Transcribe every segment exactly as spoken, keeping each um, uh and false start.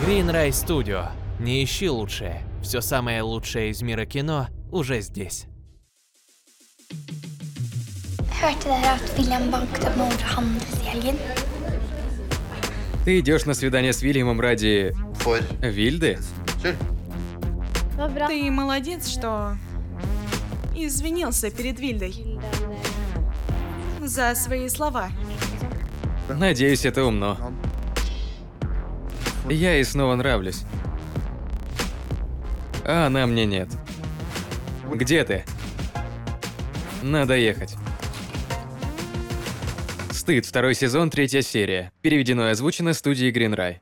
Greenray Studio. Не ищи лучшее. Все самое лучшее из мира кино уже здесь. Hørte dere at William banket opp noen fra Handels i helgen? Ты идешь на свидание с Вильямом ради... For Вильды? skyld. Ты молодец, что извинился перед Вильдой за свои слова. Надеюсь, это умно. Я ей снова нравлюсь. А она мне нет. Где ты? Надо ехать. Стыд, второй сезон, третья серия. Переведено и озвучено студией Greenray.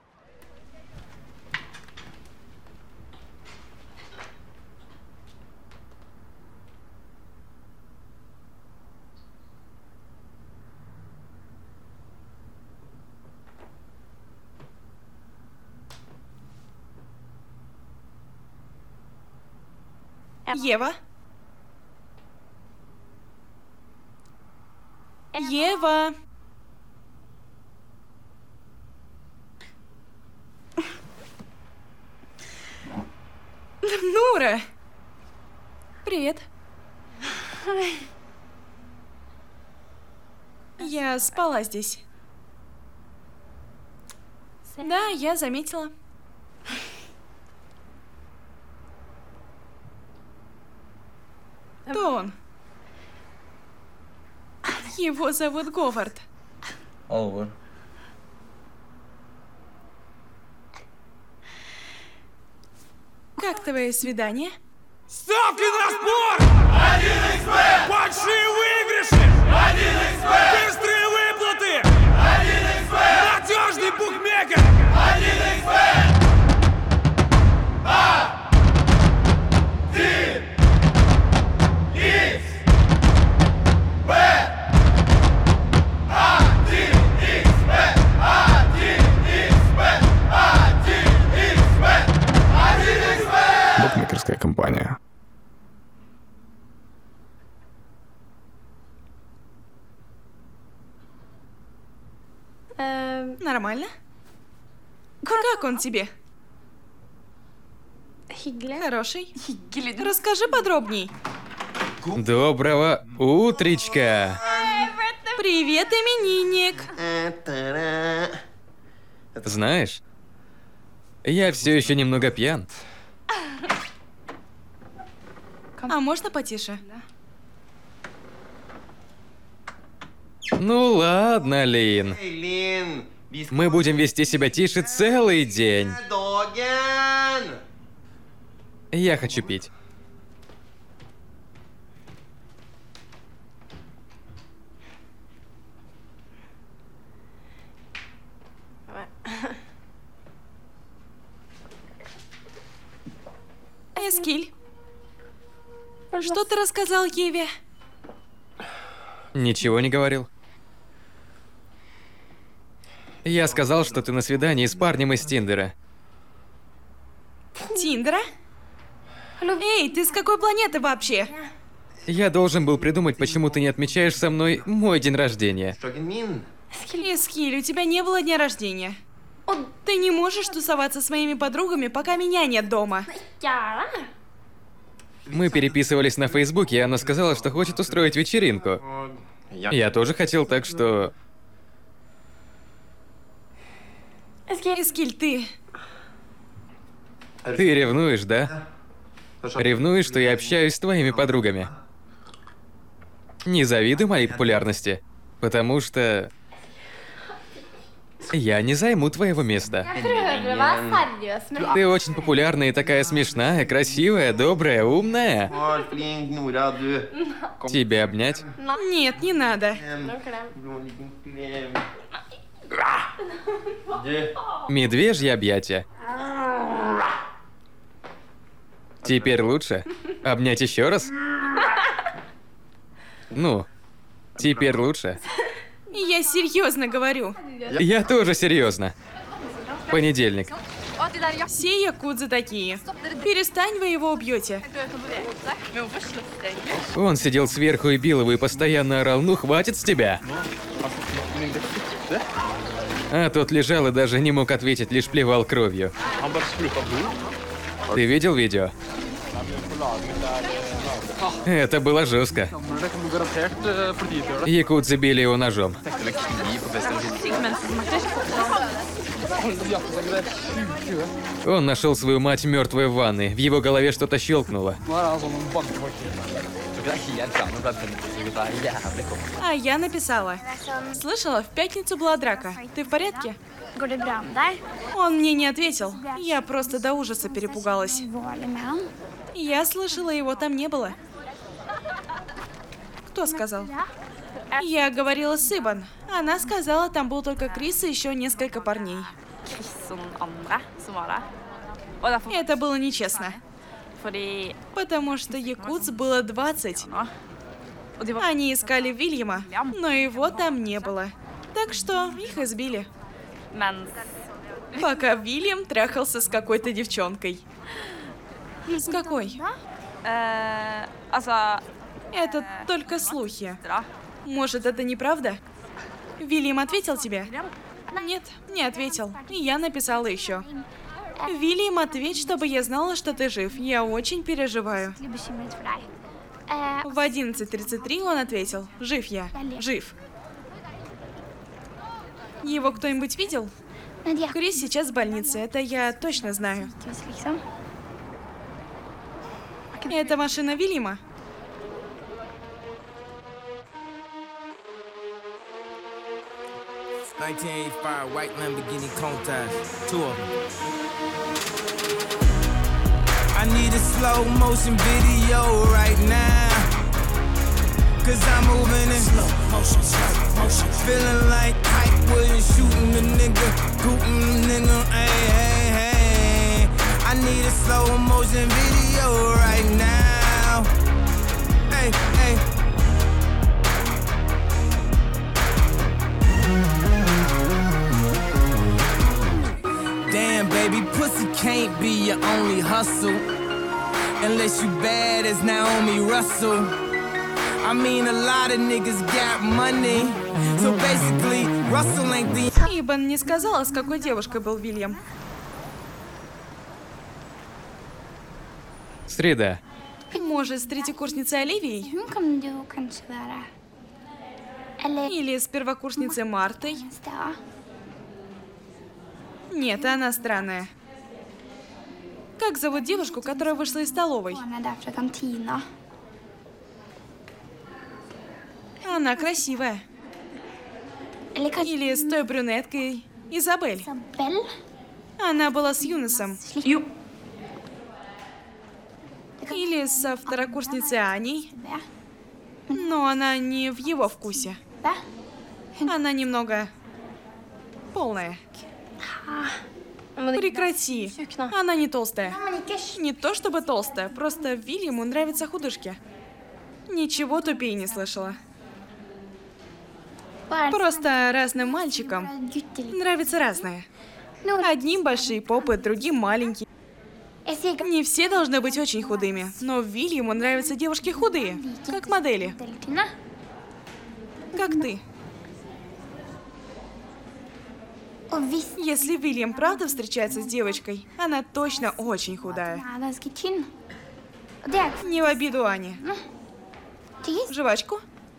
Ева? Ева? Нура! Привет. Я спала здесь. Да, я заметила. Кто он? Его зовут Говард. Alvor. Как твое свидание? Ставки на спорт! один икс бет! Большие выигрыши! один икс бет! Быстрые выплаты! один икс бет! Надежный букмекер! один икс бет! один икс бет! один икс бет! один икс бет! один икс бет! один икс бет! Букмекерская компания. Нормально? Как он тебе? Хороший? Расскажи подробней. Доброго утречка! Привет, именинник! Знаешь, я все еще немного пьян. А можно потише? Ну ладно, Лин. Linn, vi skal Мы будем вести себя тише целый день. dagen! Я хочу пить. Эскиль, что ты рассказал Еве? Ничего не говорил. Я сказал, что ты на свидании с парнем из Тиндера. Тиндера? Эй, ты с какой планеты вообще? Я должен был придумать, почему ты не отмечаешь со мной мой день рождения. Dagen min. Эскиль, у тебя не было дня рождения. Ты не можешь тусоваться со своими подругами, пока меня нет дома. Мы переписывались на Фейсбуке, и она сказала, что хочет устроить вечеринку. Og jeg Я тоже хотел, так что... Эскиль, ты... Ты ревнуешь, да? Ревнуешь, что я общаюсь с твоими подругами. Не завидуй моей популярности, потому что... Я не займу твоего места. Ты очень популярная и такая смешная, красивая, добрая, умная. var flink, Nora, du. Тебя обнять? Нет, не надо. En blå liten klem. Du, Медвежье объятия. Теперь лучше? Обнять еще раз? Ну, теперь лучше. Я серьезно говорю. Я тоже серьезно. Понедельник. Все якудзы такие. Перестань, вы его убьете. Он сидел сверху и бил его и постоянно орал: «Ну хватит с тебя!» А тот лежал и даже не мог ответить, лишь плевал кровью. Ты видел видео? Это было жестко. Якудзы били его ножом. Он нашел свою мать мертвой в ванной. В его голове что-то щелкнуло. А я написала. Слышала, в пятницу была драка. Ты в порядке? Går det bra med deg? Он мне не ответил. Я просто до ужаса перепугалась. Alvorlig med han? Я слышала, его там не было. Кто сказал? Я говорила с Ибан. Она сказала, там был только Крис и еще несколько парней. Это было нечестно. Потому что якудз было двадцать. Они искали Вильяма, но его там не было. Так что их избили. Пока Вильям трахался с какой-то девчонкой. С какой? Это только слухи. Может, это неправда? Вильям ответил тебе? Нет, не ответил. И я написала еще. Вильям, ответь, чтобы я знала, что ты жив. Я очень переживаю. Jeg er bekymret for deg. Eh, В одиннадцать тридцать три он ответил. Жив я. Жив. Его кто-нибудь видел? men de er Крис сейчас в больнице, это я точно знаю. ikke liksom. Это машина Вильяма? nineteen eighty-five white Lamborghini Countach, two of them. I need a slow motion video right now. Cause I'm moving in slow motion, slow motion. Feeling like Hype Williams shooting the nigga, shooting the nigga, hey, hey, hey. I need a slow motion video right now. Hey, hey. Damn, baby, pussy can't be your only hustle. Unless you bad as Naomi Russell. I mean, a lot of niggas got money. So basically, Russell ain't the... Ибан не сказала, с какой девушкой был Вильям. Среда. Может, с третьекурсницей Оливией? Hun kan du kanskje være. Eller Или с первокурсницей Мартой? eneste, ja. Нет, она странная. Как зовут девушку, которая вышла из столовой? Hun er der fra kantina. Она красивая. Eller kanskje Или с той брюнеткой Изабель. Isabel? Она была с Юносом. Jo. Или со второкурсницей Аней. Ja. Но она не в его вкусе. Ja. Она немного полная. Прекрати. Она не толстая. Men ikke Не то чтобы толстая, просто Вильяму нравятся худышки. Ничего тупее не слышала. bare Просто разным мальчикам guttelig. нравится разное. Noen Одним большие попы, другим маленькие. Jeg sier ikke Не все должны быть очень худыми, но Вильяму нравятся девушки hudые, как модели, modeltrinnet. как ты. Og hvis Если Вильям правда встречается с девочкой, она точно очень худая. hun er ganske tynn. Og det er ikke Не в обиду Ане. tyggis. Жвачку?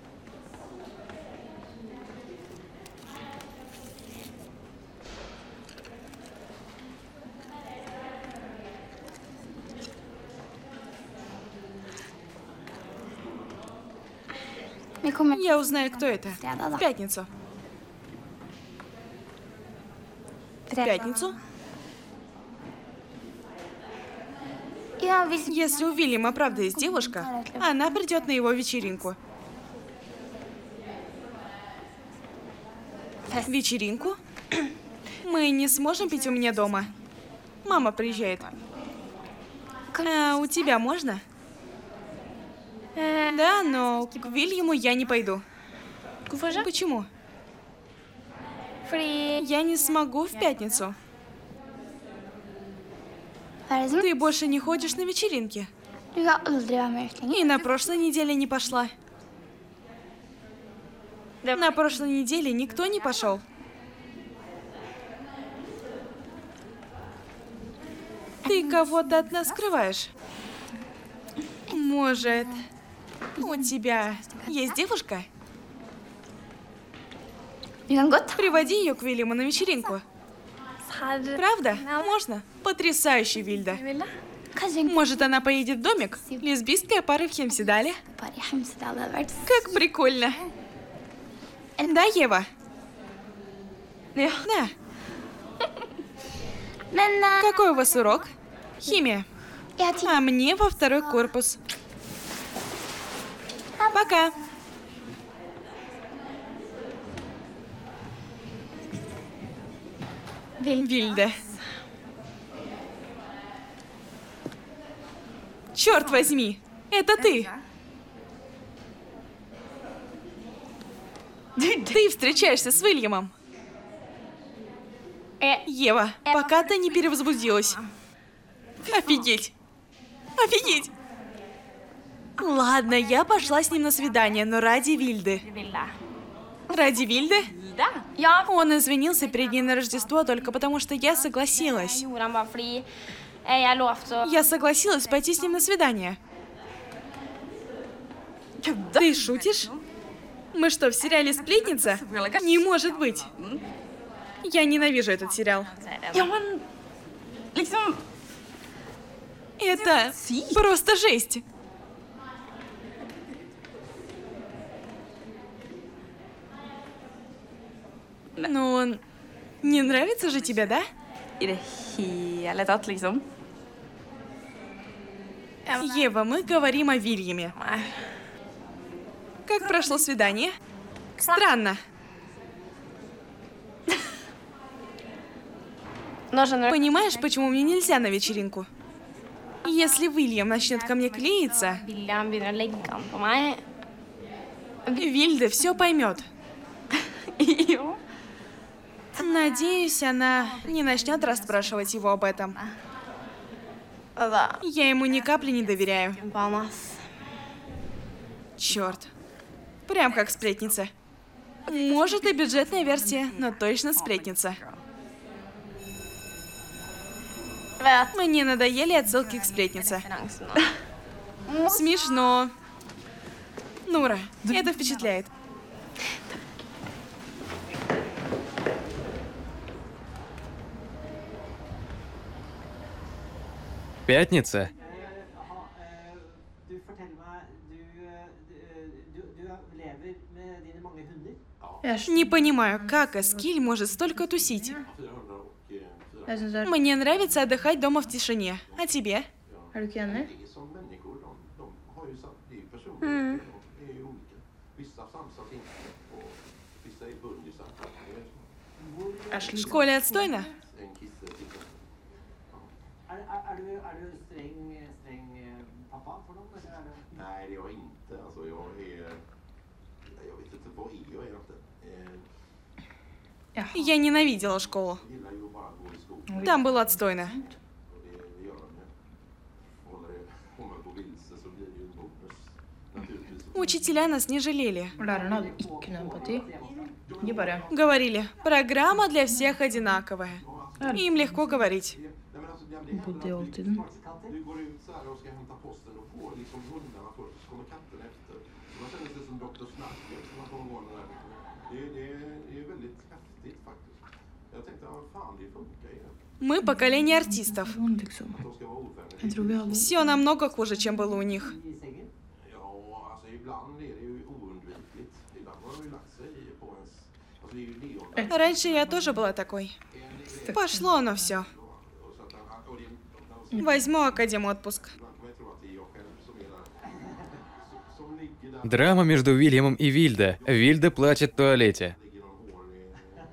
Vi kommer Я uзнаю, кто это. fredag, da. В пятницу. В пятницу? Ja, hvis Если у Вильяма правда есть девушка, она придет на его вечеринку. Вечеринку? Мы не сможем пить у меня дома. Мама приезжает. А у тебя можно? Да, но к Вильяму я не пойду. Почему? Fordi Я не смогу в пятницу. Hva er det som Ты больше не ходишь на вечеринки. Du har aldri vært med ut lenger. И на прошлой неделе не пошла. На прошлой неделе никто не пошел. Ты кого-то от нас скрываешь? Может, у тебя есть девушка? Vi kan godt Приводи ее к Вильяму на вечеринку. ta her. Правда? Можно? Потрясающе, Вильда. Ville? Kanskje en Может, она поедет в домик? Лесбийская пара в Хемседале? par i Hemsedal hadde vært Как прикольно. Да, Ева? Ja. Да. Men eh, Какой у вас урок? Химия. jeg har tid. А мне во второй корпус. Пока. Вильда. Черт возьми, это ты. Ты встречаешься с Уильямом. Ева, пока ты не перевозбудилась. Офигеть. Офигеть. Ладно, я пошла с ним на свидание, но ради Вильды. Ради Вильды? Ja, Он извинился перед ней на Рождество только потому, что я согласилась. gjorde han bare fordi eh, jeg lovte å Я согласилась пойти с ним на свидание. Ты шутишь? Мы что, в сериале «Сплетница»? Не может быть. Я ненавижу этот сериал. Ja, men liksom Это просто жесть. Ну, он не нравится же тебе, да? I det hele tatt, liksom. Ева, мы говорим о Вильяме. Как прошло свидание? Странно. Nå skjønner du. Понимаешь, почему мне нельзя на вечеринку? Если Уильям начнет ко мне клеиться, William begynner å legge an på meg. Вильда все поймет. Jo. Надеюсь, она не начнет расспрашивать его об этом. Og da Я ему ни капли не доверяю. på han, ass. Черт. Прям как сплетница. Может и бюджетная версия, но точно сплетница. Vet Мне надоели отсылки к сплетнице. referansen nå. Смешно. Нура, это впечатляет. Пятница. Du forteller meg, du, du, du, du lever med dine mange hunder? Не понимаю, как Эскиль может столько тусить. Jeg syns det er Мне нравится отдыхать дома в тишине. А тебе? Er du ikke enig? Som människor, de, de har ju satt, det är ju personer, de är ju olika. Vissa samsas inte och vissa är bundisar. Det är В школе отстойно? en kisse sitter. Er, er, er, du, er du streng, streng eh, pappa for dem? Eller er du... Nej, det är jag inte. Alltså jag är, jag vet inte, vad är jag egentligen? Eh, Я ненавидела школу. jag gillar ju bara att gå i skolan Там было отстойно. och det, det gör de ju. Håller det, kommer på vilse så blir det ju en bonus. Naturligtvis. Учителя нас не жалели. Lærerne hadde ikke noe empati. De bare Говорили, программа для всех одинаковая. Им легко говорить. Nej, men alltså, det, det bodde i händer att oldtiden. du går ut så här och ska hämta posten och får liksom hundarna först, så kommer katten efter. Så man känner sig som doktor Snacket som man får gå där. Det, det, det är väldigt häftigt faktiskt. Jag tänkte, ja fan, det funkar ju. Мы поколение артистов. sånn, liksom. Att de ska vara ovänner. Jeg tror vi hadde Все намного хуже, чем было у них. I sengen? Ja, alltså ibland är det ju oundvikligt. Ibland har de ju lagt sig på ens... Alltså det är ju Leon. Раньше я тоже была такой. Пошло оно все. Och så att han, och det, Возьму академ отпуск. ibland kan man tro att det är jag själv som är där. Som, som ligger där. Драма между Уильямом и Вильда. Вильда плачет в туалете. Ligger någon hårig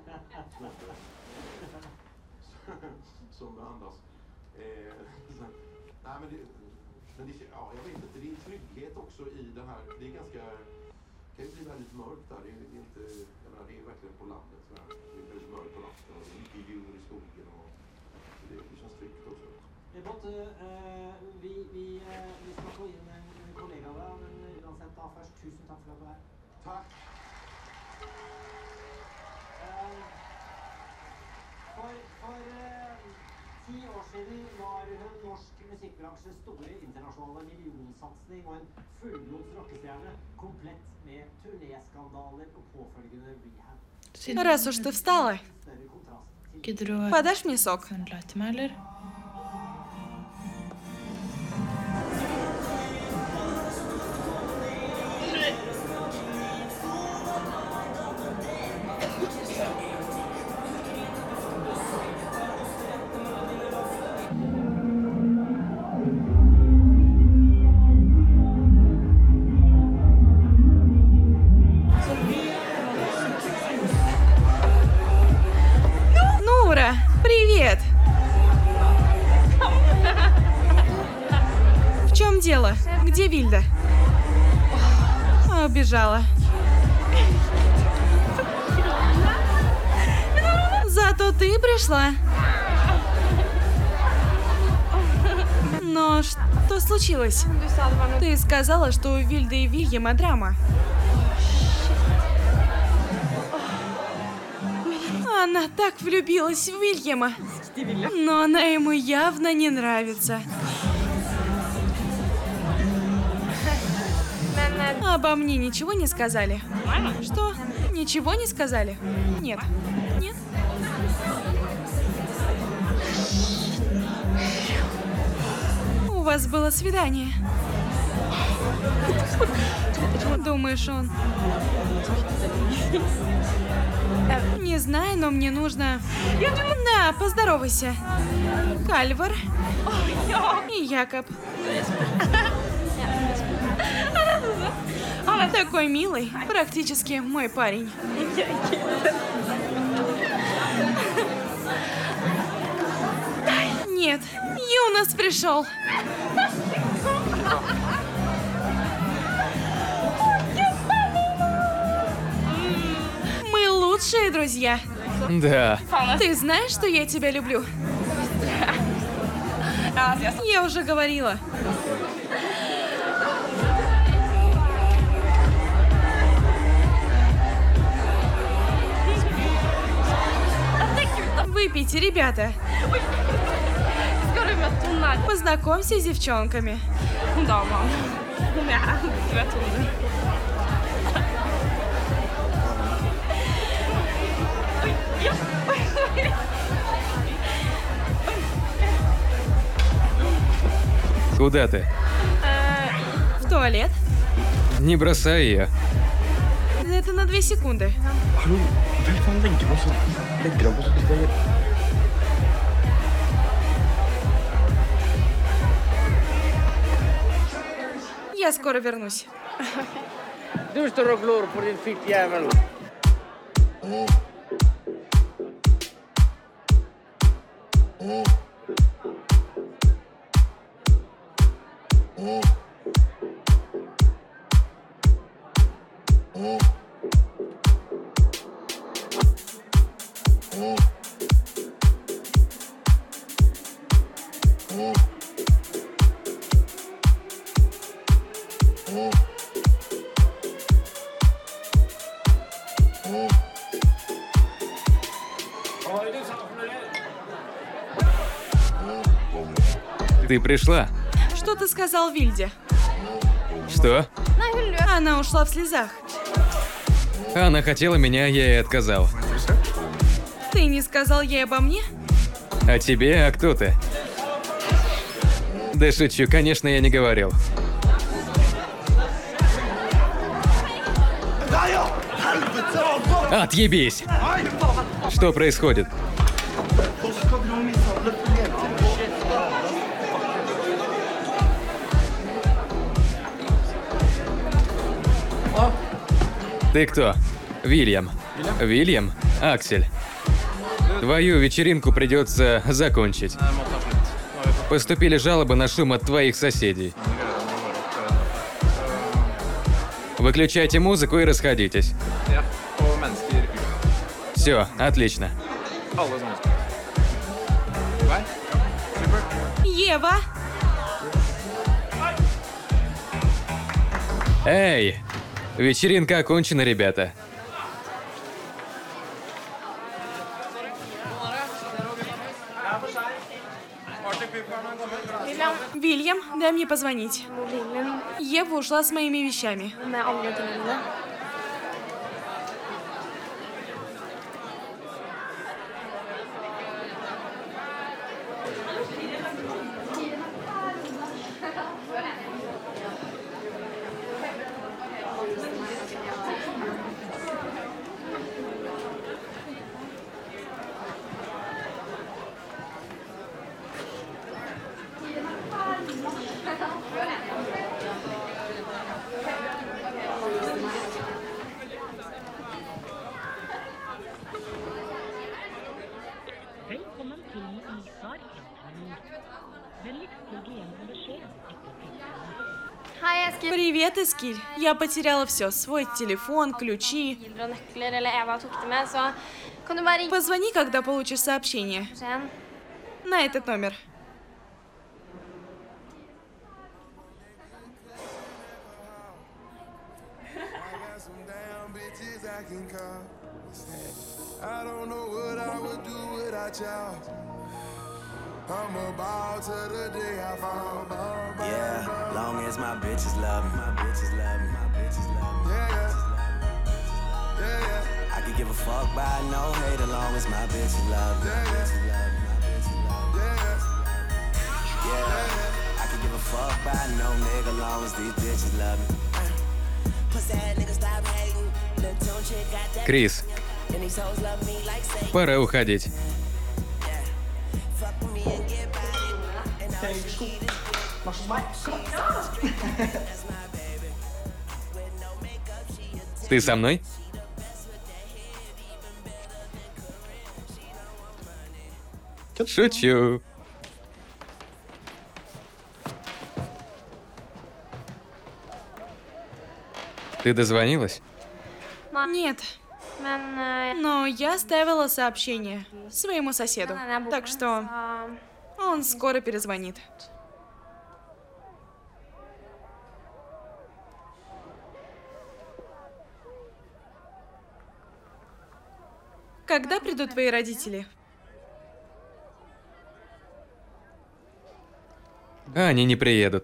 som behandlas. Eh, så, nej men det, men det, ja, jag vet inte, det är en trygghet också i det här. Det är ganska, det kan ju bli väldigt mörkt där. Det är inte, jag menar, det är verkligen på landet så här. Det är väldigt mörkt på natten och det är mycket djur i skogen och det, det känns tryggt också. Ebot, eh, vi, vi, eh, vi skal få inn en, en kollega av deg, men uansett da først, tusen takk for at du er her. Tack! Eh, For, for eh, ti år siden var hun norsk musikkbransjes store internasjonale millionsatsning og en fullblods rockestjerne, komplett med turnéskandaler og påfølgende rehab. Раз уж ты встала, Større kontrast til Gidder du å подашь мне сок? handle til meg, eller? Нура, привет! В чем дело? Где Вильда? О, убежала. Зато ты пришла. Но что случилось? Ты сказала, что у Вильды и Вильяма драма. Она так влюбилась в Вильяма, но она ему явно не нравится. Обо мне ничего не сказали? Что? Ничего не сказали? Нет. Нет? У вас было свидание. Думаешь, он... Не знаю, но мне нужно... Да, поздоровайся. Кальвар и Якоб. Такой милый, практически мой парень. Нет, Юнос пришел. Мы лучшие друзья. Да. Ты знаешь, что я тебя люблю? Я уже говорила. Выпейте, ребята. Познакомься с девчонками. Куда ты? В туалет? Не бросай ее. Это на две секунды. Я скоро вернусь. Du står och glor på din fittjävel. Ты пришла? Что ты сказал Вильде? Что? Она ушла в слезах. Она хотела меня, я ей отказал. Ты не сказал ей обо мне? А тебе? А кто ты? Да шучу, конечно, я не говорил. Отъебись! Что происходит? Ты кто? Вильям. Вильям? Аксель. Твою вечеринку придется закончить. Поступили жалобы на шум от твоих соседей. Выключайте музыку и расходитесь. Все, отлично. Ева! Эй! Вечеринка окончена, ребята. Вильям, дай мне позвонить. Ева ушла с моими вещами. Привет, Эскиль. Я потеряла все. Свой телефон, ключи. Позвони, когда получишь сообщение. На этот номер. I'm about to the day I found my Yeah, long as my bitches love me, my bitches love me, my bitches love me. Yeah, yeah, yeah, yeah. I could give a fuck by no hate as long as my bitches love me, my bitches love me, my bitches love me. Yeah, yeah. I could give a fuck by no nigga as long as these bitches love me. Pussy ass niggas stop hating. The tone chick got that. Крис, пора уходить. Ты со мной? Шучу. Ты дозвонилась? Нет. Но я оставила сообщение своему соседу. Так что он скоро перезвонит. Когда придут твои родители? А, они не приедут.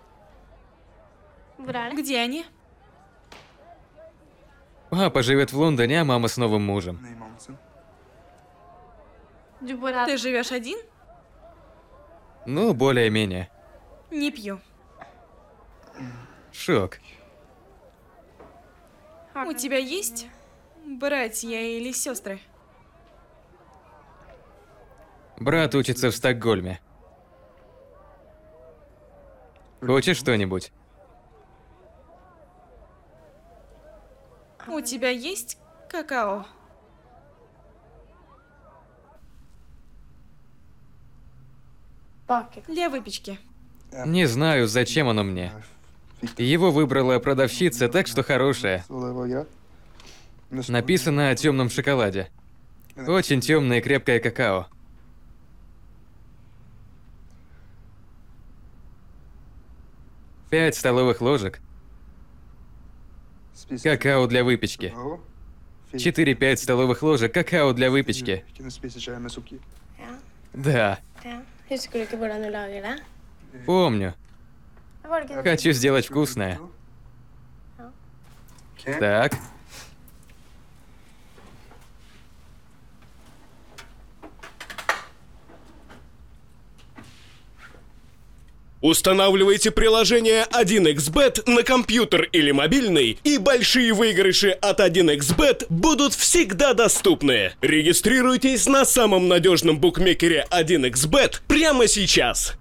Где они? Папа живет в Лондоне, а мама с новым мужем. Ты живешь один? Ну, более-менее. Не пью. Шок. У тебя есть братья или сестры? Брат учится в Стокгольме. Хочешь что-нибудь? У тебя есть какао? Для выпечки. Не знаю, зачем оно мне. Его выбрала продавщица, так что хорошее. Написано о темном шоколаде. Очень темное и крепкое какао. Пять столовых ложек. Какао для выпечки. Четыре-пять столовых ложек какао для выпечки. Да. Помню. Хочу сделать вкусное. Так. Устанавливайте приложение один икс бет на компьютер или мобильный, и большие выигрыши от один икс бет будут всегда доступны. Регистрируйтесь на самом надежном букмекере один икс бет прямо сейчас.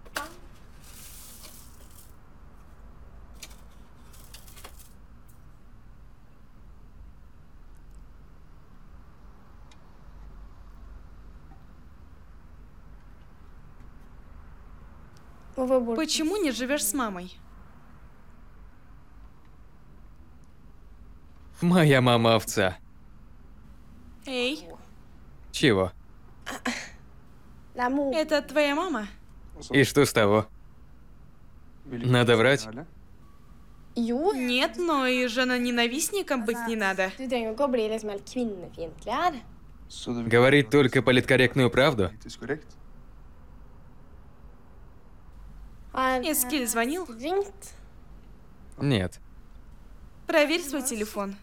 Почему не живешь с мамой? Моя мама овца. Эй, Чего? это твоя мама? И что с того? Надо врать? Нет, но и жена-ненавистником быть не надо. Говорить только политкорректную правду? Эскиль звонил? Нет. Проверь свой телефон.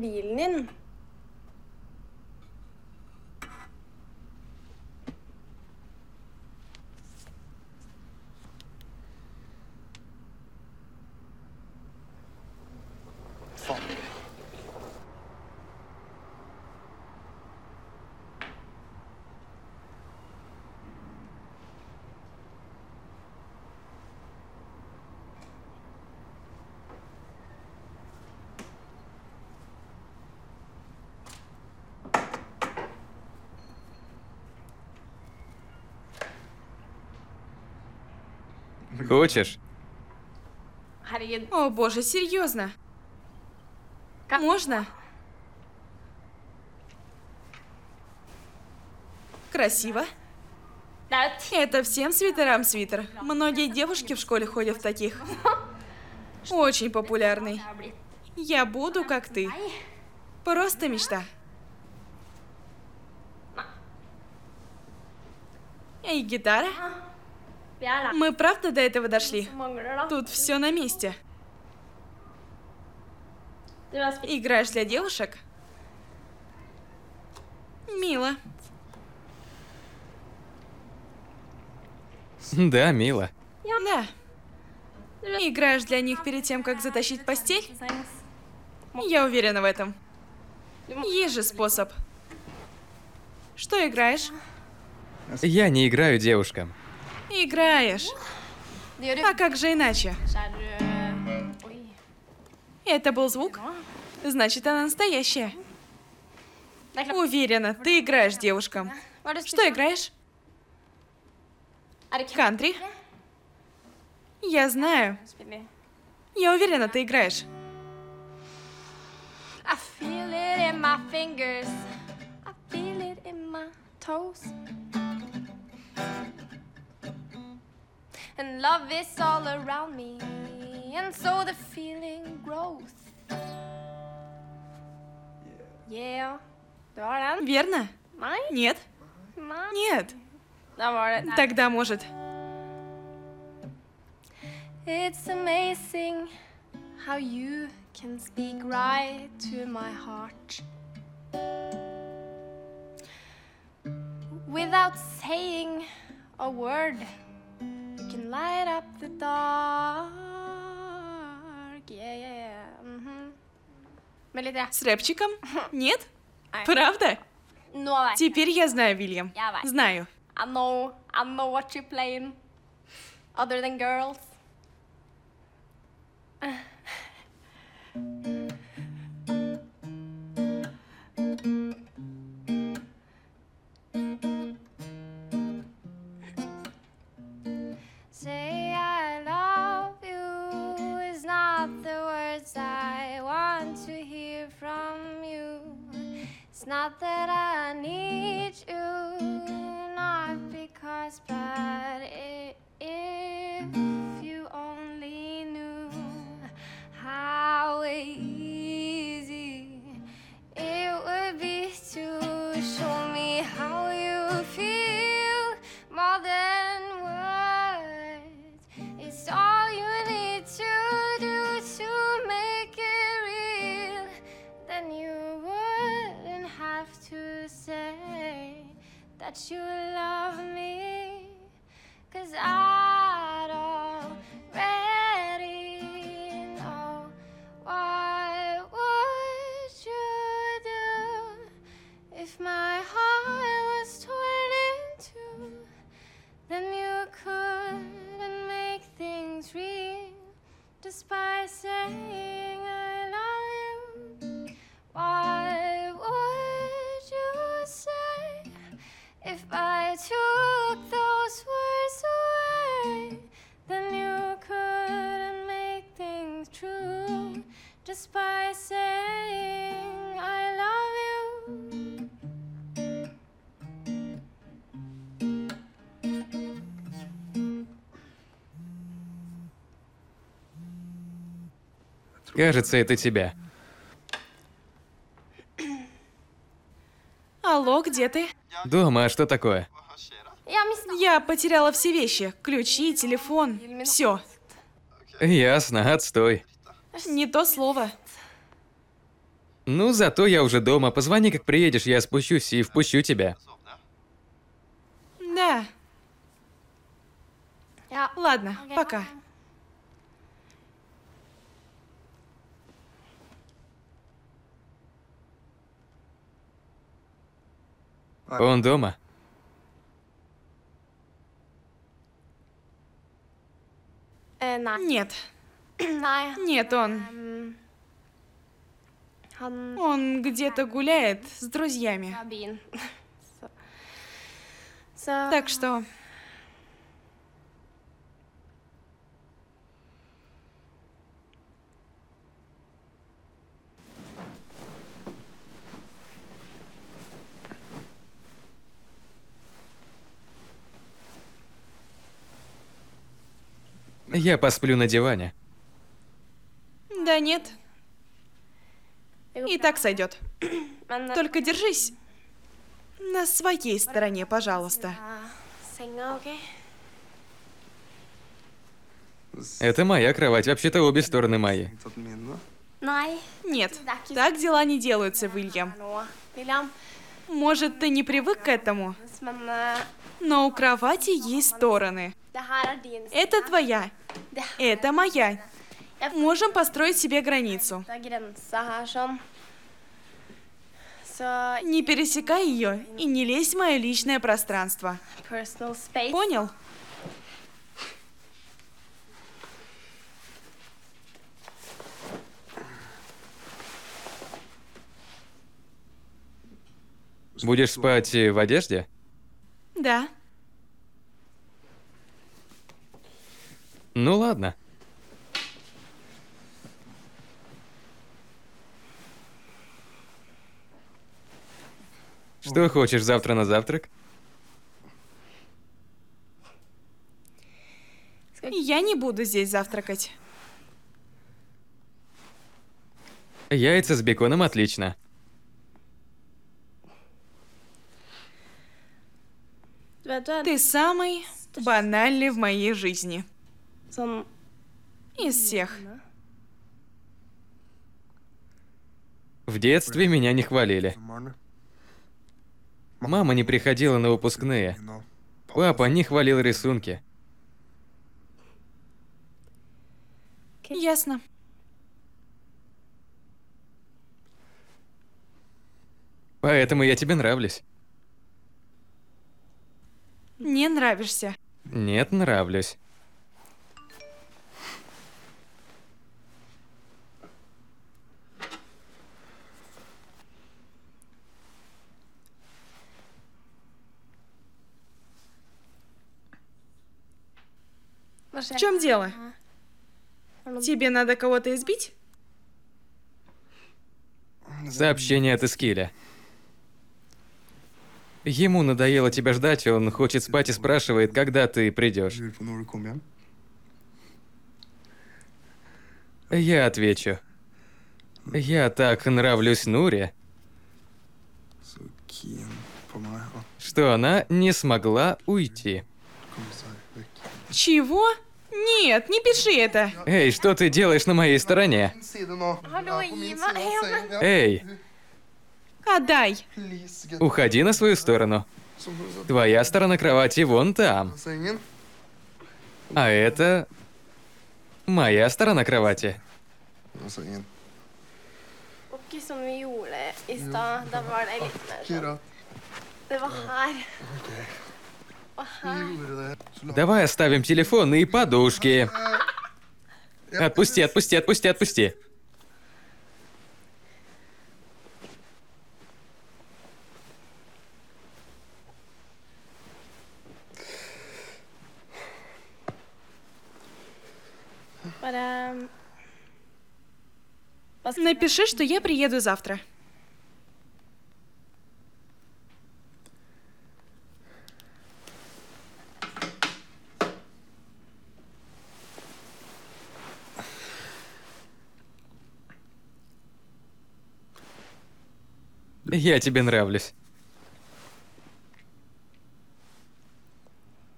Хочешь? О боже, серьезно? Можно? Красиво. Это всем свитерам свитер. Многие девушки в школе ходят в таких. Очень популярный. Я буду как ты. Просто мечта. Эй, гитара? Мы правда до этого дошли? Тут все на месте. Играешь для девушек? Мило. Да, мило. Да. Играешь для них перед тем, как затащить в постель? Я уверена в этом. Есть же способ. Что играешь? Я не играю девушкам. Играешь. А как же иначе? Это был звук? Значит, она настоящая. Уверена, ты играешь девушкам. Что играешь? Кантри? Я знаю. Я уверена, ты играешь. And love is all around me, and so the feeling grows. Yeah. Det var den. Верно? Nej. Нет? Nej. Нет. Det var det. Тогда может. It's amazing how you can speak right to my heart. Without saying a word. You can light up the dark. Yeah, yeah, yeah. Mm-hmm. Med lite... С рэпчиком? Нет? Правда? No, Теперь я знаю, Вильям. Я vet. Знаю. I know, I know what you're playing. Other than girls. Say I love you is not the words I want to hear from you. It's not that I need you, not because, but i- if you only knew how easy it would be to show me how you feel more than words. It's all you need to do to make it real. Then you wouldn't have to say that you love me, 'cause I'd already know. What would you do if my heart was torn in two? Then you couldn't make things real just by saying I love you. What would you say if I took those words away? Then you couldn't make things true just by saying I love you. Кажется, это тебя. Алло, где ты? Дома, а что такое? Jag missade Я потеряла все вещи. Ключи, телефон. Все. Ясно, отстой. Не то слово. Ну, зато я уже дома. Позвони, как приедешь, я спущусь и впущу тебя. Да. Ладно, пока. Он дома? Нет. Нет, он... Он где-то гуляет с друзьями. Так что... Я посплю на диване. Да нет. И так сойдет. Только держись на своей стороне, пожалуйста. Это моя кровать, вообще-то обе стороны мои. Нет, так дела не делаются, Уильям. Может, ты не привык к этому, но у кровати есть стороны. Это твоя, это моя. Можем построить себе границу. Не пересекай ее и не лезь в мое личное пространство. Понял? Будешь спать в одежде? Да. Ну ладно. Что хочешь завтра на завтрак? Я не буду здесь завтракать. Яйца с беконом отлично. Ты самый банальный в моей жизни. Из всех. В детстве меня не хвалили. Мама не приходила на выпускные. Папа не хвалил рисунки. Ясно. Поэтому я тебе нравлюсь. Не нравишься. Нет, нравлюсь. В чем дело? Тебе надо кого-то избить? Сообщение от Эскиля. Ему надоело тебя ждать, он хочет спать и спрашивает, когда ты придешь. Я отвечу. Я так нравлюсь Нуре, что она не смогла уйти. Чего? Нет, не пиши это. Эй, что ты делаешь на моей стороне? Эй, Отдай. уходи на свою сторону. Твоя сторона кровати вон там. А это моя сторона кровати. Давай оставим телефон и подушки. Отпусти, отпусти, отпусти, отпусти. Напиши, что я приеду завтра. Я тебе нравлюсь.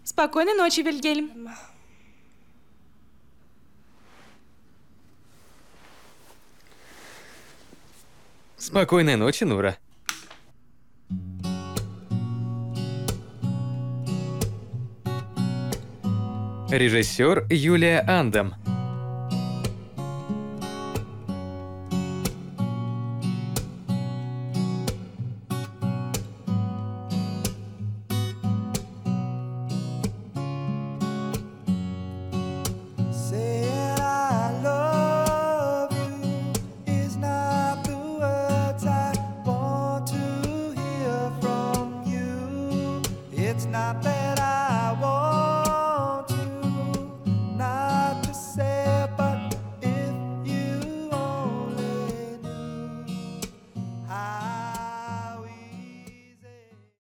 Спокойной ночи, Вильгельм. Спокойной ночи, Нура. Режиссер Юлия Андам. Saying I love you is not the words I want to hear from you. It's not that